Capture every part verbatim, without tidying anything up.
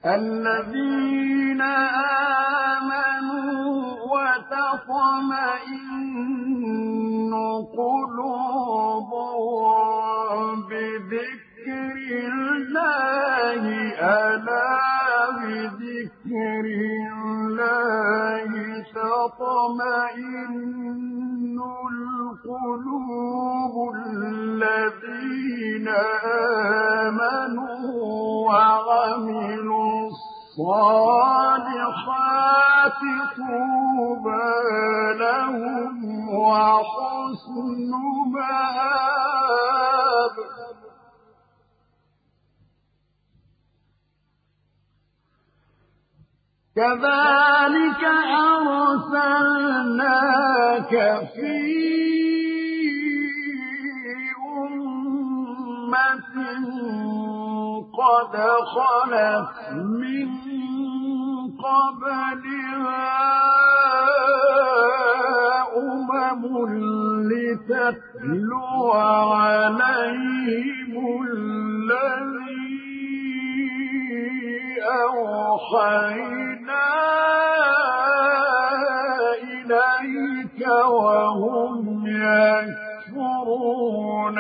الذين آمنوا وتطمئن قلوبهم بذكر الله ألا بذكر الله تطمئن القلوب الذين آمنوا وعملوا الصالحات طوبى لهم وحسن مآب. كذلك أرسلناك في أمة قد خلت من قبلها أمم لتتلو عليهم الذي أوحينا إليك وهم يكفرون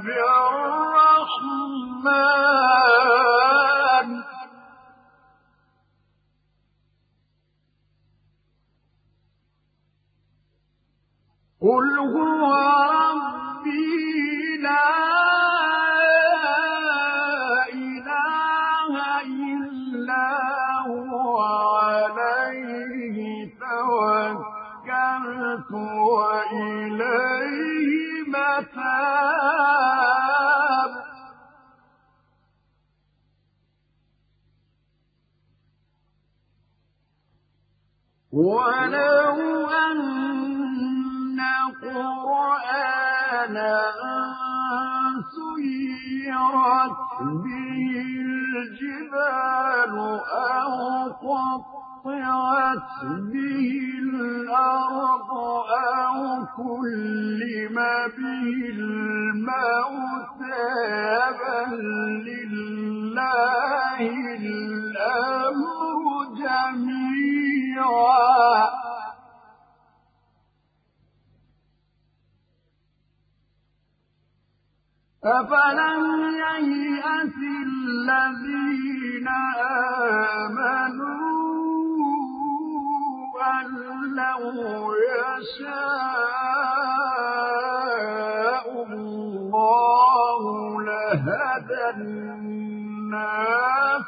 بالرحمن قل هو ربي لا إله إلا هو عليه توكلت وإليه متاب. ولو أن قرآنا سيرت به الجبال أو قطعت به الأرض أو كلم به الموتى بل لله الأمر جميعا أفلم ييأس الذين آمنوا أن لو يشاء الله لهدى الناس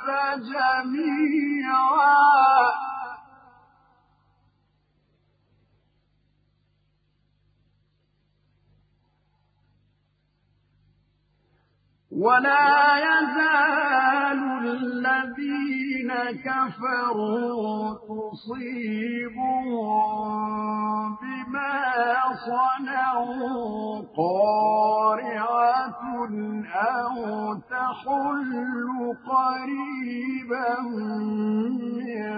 جميعا ولا يزال الذين كفروا تصيبهم بما صنعوا قارعة أو تحل قريبا من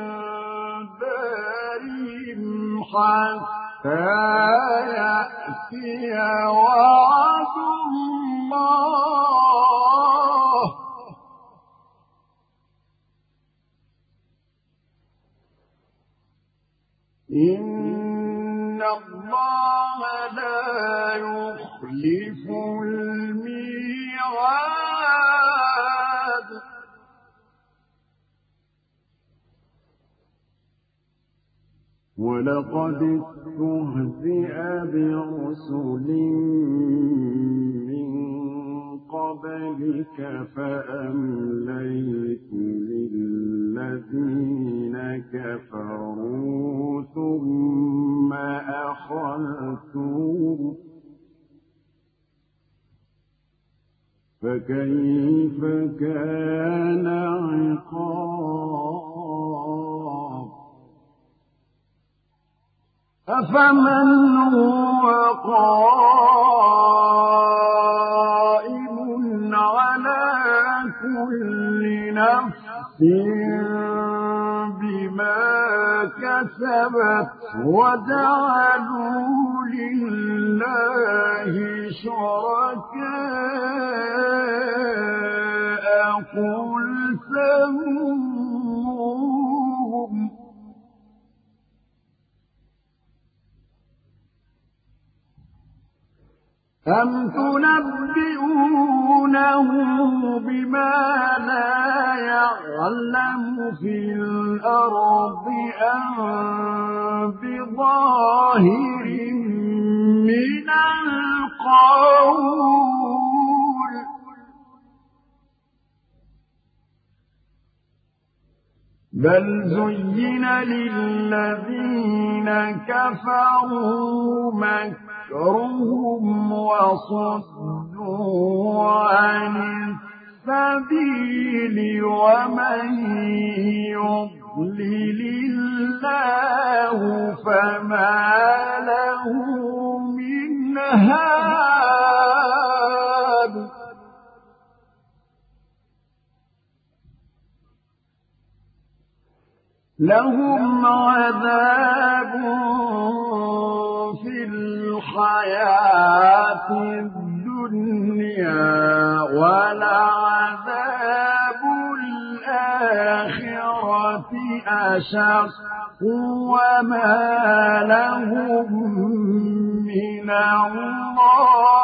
دارهم حتى يأتي وعد الله إن الله لا يخلف الميعاد ولقد استهزئ برسل من قبلك فأمليت للذين كفروا ثم أخذتهم فكيف كان عقاب أفمن هو قائم على كل نفس بما كسبت وجعلوا لله شركاء قل سموا أم تنبئونه بما لا يعلم في الأرض أم بظاهر من القول بل زين للذين كفروا مكرهم وصدوا عن السبيل ومن يضلل الله فما له من هاد لهم عذاب في الحياة الدنيا ولعذاب الآخرة أشق وما لهم من الله